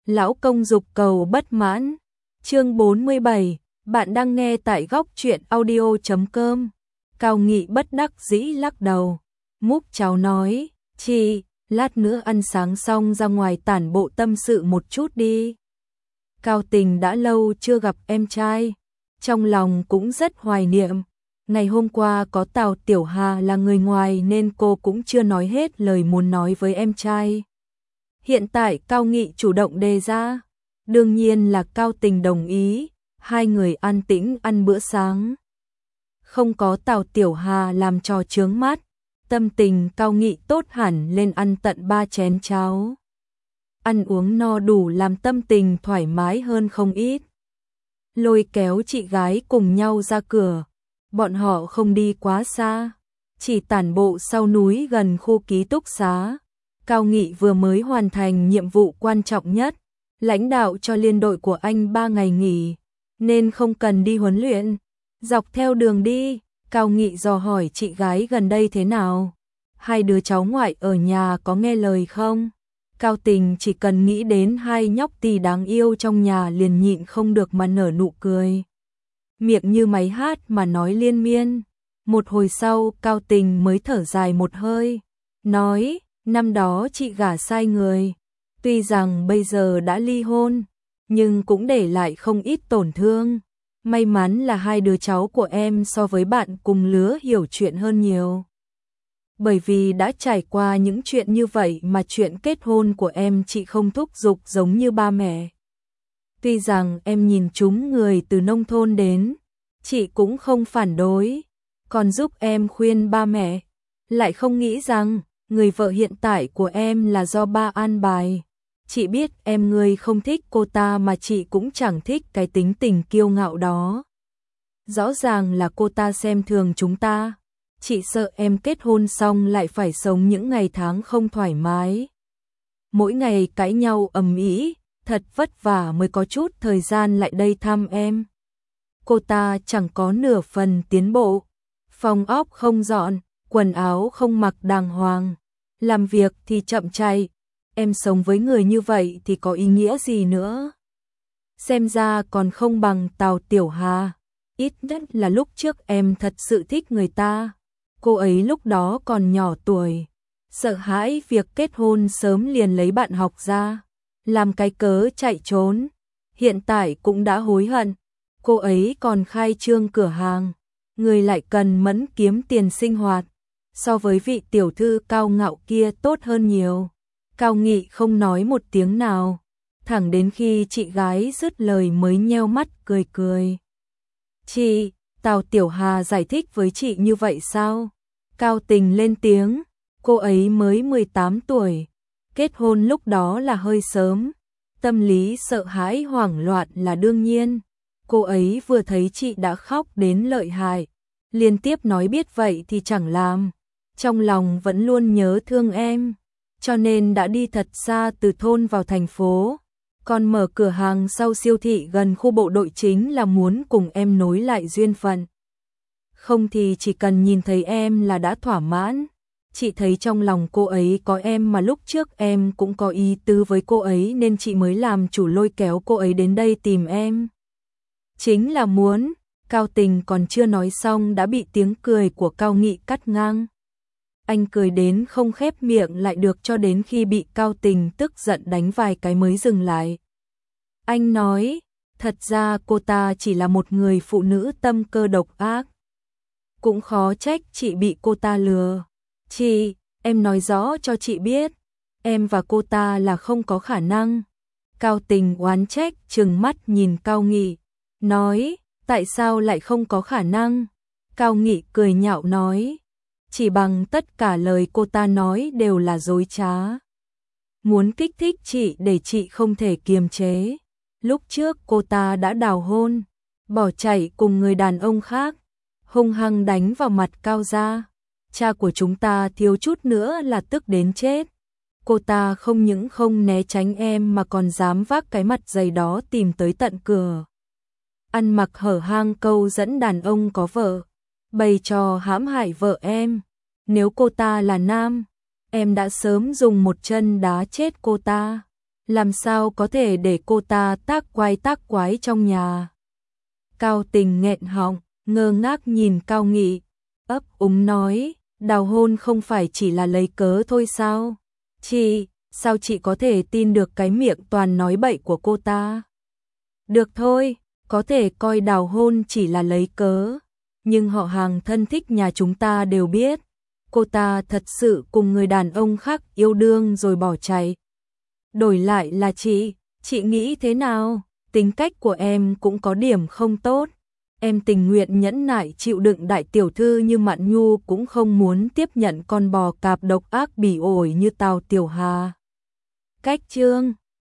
Lão công dục cầu bất mãn. Chương 47, bạn đang nghe tại góc truyện audio.com. Cao Nghị bất đắc dĩ lắc đầu. Múc cháu nói, chị, lát nữa ăn sáng xong ra ngoài tản bộ tâm sự một chút đi. Cao Tình đã lâu chưa gặp em trai, trong lòng cũng rất hoài niệm. Ngày hôm qua có Tào Tiểu Hà là người ngoài nên cô cũng chưa nói hết lời muốn nói với em trai. Hiện tại Cao Nghị chủ động đề ra, đương nhiên là Cao Tình đồng ý, hai người an tĩnh ăn bữa sáng. Không có Tào Tiểu Hà làm trò chướng mắt, tâm tình Cao Nghị tốt hẳn lên, ăn tận 3 chén cháo. Ăn uống no đủ làm tâm tình thoải mái hơn không ít. Lôi kéo chị gái cùng nhau ra cửa, bọn họ không đi quá xa, chỉ tản bộ sau núi gần khu ký túc xá. Cao Nghị vừa mới hoàn thành nhiệm vụ quan trọng nhất, lãnh đạo cho liên đội của anh 3 ngày nghỉ, nên không cần đi huấn luyện. Dọc theo đường đi, Cao Nghị dò hỏi chị gái gần đây thế nào, hai đứa cháu ngoại ở nhà có nghe lời không. Cao Tình chỉ cần nghĩ đến hai nhóc tỳ đáng yêu trong nhà liền nhịn không được mà nở nụ cười, miệng như máy hát mà nói liên miên. Một hồi sau Cao Tình mới thở dài một hơi, nói, năm đó chị gả sai người, tuy rằng bây giờ đã ly hôn, nhưng cũng để lại không ít tổn thương. May mắn là hai đứa cháu của em so với bạn cùng lứa hiểu chuyện hơn nhiều. Bởi vì đã trải qua những chuyện như vậy mà chuyện kết hôn của em chị không thúc giục giống như ba mẹ. Tuy rằng em nhìn chúng người từ nông thôn đến, chị cũng không phản đối, còn giúp em khuyên ba mẹ, lại không nghĩ rằng người vợ hiện tại của em là do ba an bài. Chị biết em ngươi không thích cô ta mà chị cũng chẳng thích cái tính tình kiêu ngạo đó. Rõ ràng là cô ta xem thường chúng ta. Chị sợ em kết hôn xong lại phải sống những ngày tháng không thoải mái. Mỗi ngày cãi nhau ầm ĩ, thật vất vả mới có chút thời gian lại đây thăm em. Cô ta chẳng có nửa phần tiến bộ, phòng ốc không dọn, quần áo không mặc đàng hoàng, làm việc thì chậm chạy. Em sống với người như vậy thì có ý nghĩa gì nữa? Xem ra còn không bằng Tào Tiểu Hà, ít nhất là lúc trước em thật sự thích người ta. Cô ấy lúc đó còn nhỏ tuổi, sợ hãi việc kết hôn sớm liền lấy bạn học ra, làm cái cớ chạy trốn. Hiện tại cũng đã hối hận, cô ấy còn khai trương cửa hàng, người lại cần mẫn kiếm tiền sinh hoạt, so với vị tiểu thư cao ngạo kia tốt hơn nhiều. Cao Nghị không nói một tiếng nào, thẳng đến khi chị gái dứt lời mới nheo mắt cười cười. Chị, Tào Tiểu Hà giải thích với chị như vậy sao? Cao Tình lên tiếng, cô ấy mới 18 tuổi, kết hôn lúc đó là hơi sớm, tâm lý sợ hãi hoảng loạn là đương nhiên. Cô ấy vừa thấy chị đã khóc đến lợi hại, liên tiếp nói biết vậy thì chẳng làm, trong lòng vẫn luôn nhớ thương em, cho nên đã đi thật xa từ thôn vào thành phố, còn mở cửa hàng sau siêu thị gần khu bộ đội chính là muốn cùng em nối lại duyên phận. Không thì chỉ cần nhìn thấy em là đã thỏa mãn. Chị thấy trong lòng cô ấy có em mà lúc trước em cũng có ý tứ với cô ấy nên chị mới làm chủ lôi kéo cô ấy đến đây tìm em. Chính là muốn. Cao Tình còn chưa nói xong đã bị tiếng cười của Cao Nghị cắt ngang. Anh cười đến không khép miệng lại được cho đến khi bị Cao Tình tức giận đánh vài cái mới dừng lại. Anh nói, thật ra cô ta chỉ là một người phụ nữ tâm cơ độc ác. Cũng khó trách chị bị cô ta lừa. Chị, em nói rõ cho chị biết, em và cô ta là không có khả năng. Cao Tình oán trách trừng mắt nhìn Cao Nghị, nói, tại sao lại không có khả năng? Cao Nghị cười nhạo nói, chỉ bằng tất cả lời cô ta nói đều là dối trá. Muốn kích thích chị để chị không thể kiềm chế. Lúc trước cô ta đã đào hôn, bỏ chạy cùng người đàn ông khác, hung hăng đánh vào mặt Cao gia. Cha của chúng ta thiếu chút nữa là tức đến chết. Cô ta không những không né tránh em mà còn dám vác cái mặt dày đó tìm tới tận cửa. Ăn mặc hở hang câu dẫn đàn ông có vợ, bày trò hãm hại vợ em. Nếu cô ta là nam, em đã sớm dùng một chân đá chết cô ta. làm sao có thể để cô ta tác quái trong nhà. Cao Tình nghẹn họng, ngơ ngác nhìn Cao Nghị, ấp úng nói, đào hôn không phải chỉ là lấy cớ thôi sao? Chị, sao chị có thể tin được cái miệng toàn nói bậy của cô ta? Được thôi, có thể coi đào hôn chỉ là lấy cớ, nhưng họ hàng thân thích nhà chúng ta đều biết, cô ta thật sự cùng người đàn ông khác yêu đương rồi bỏ chạy. Đổi lại là chị nghĩ thế nào? Tính cách của em cũng có điểm không tốt. Em tình nguyện nhẫn nại chịu đựng đại tiểu thư như Mạn Nhu cũng không muốn tiếp nhận con bò cạp độc ác bỉ ổi như Tào Tiểu Hà. Cách chương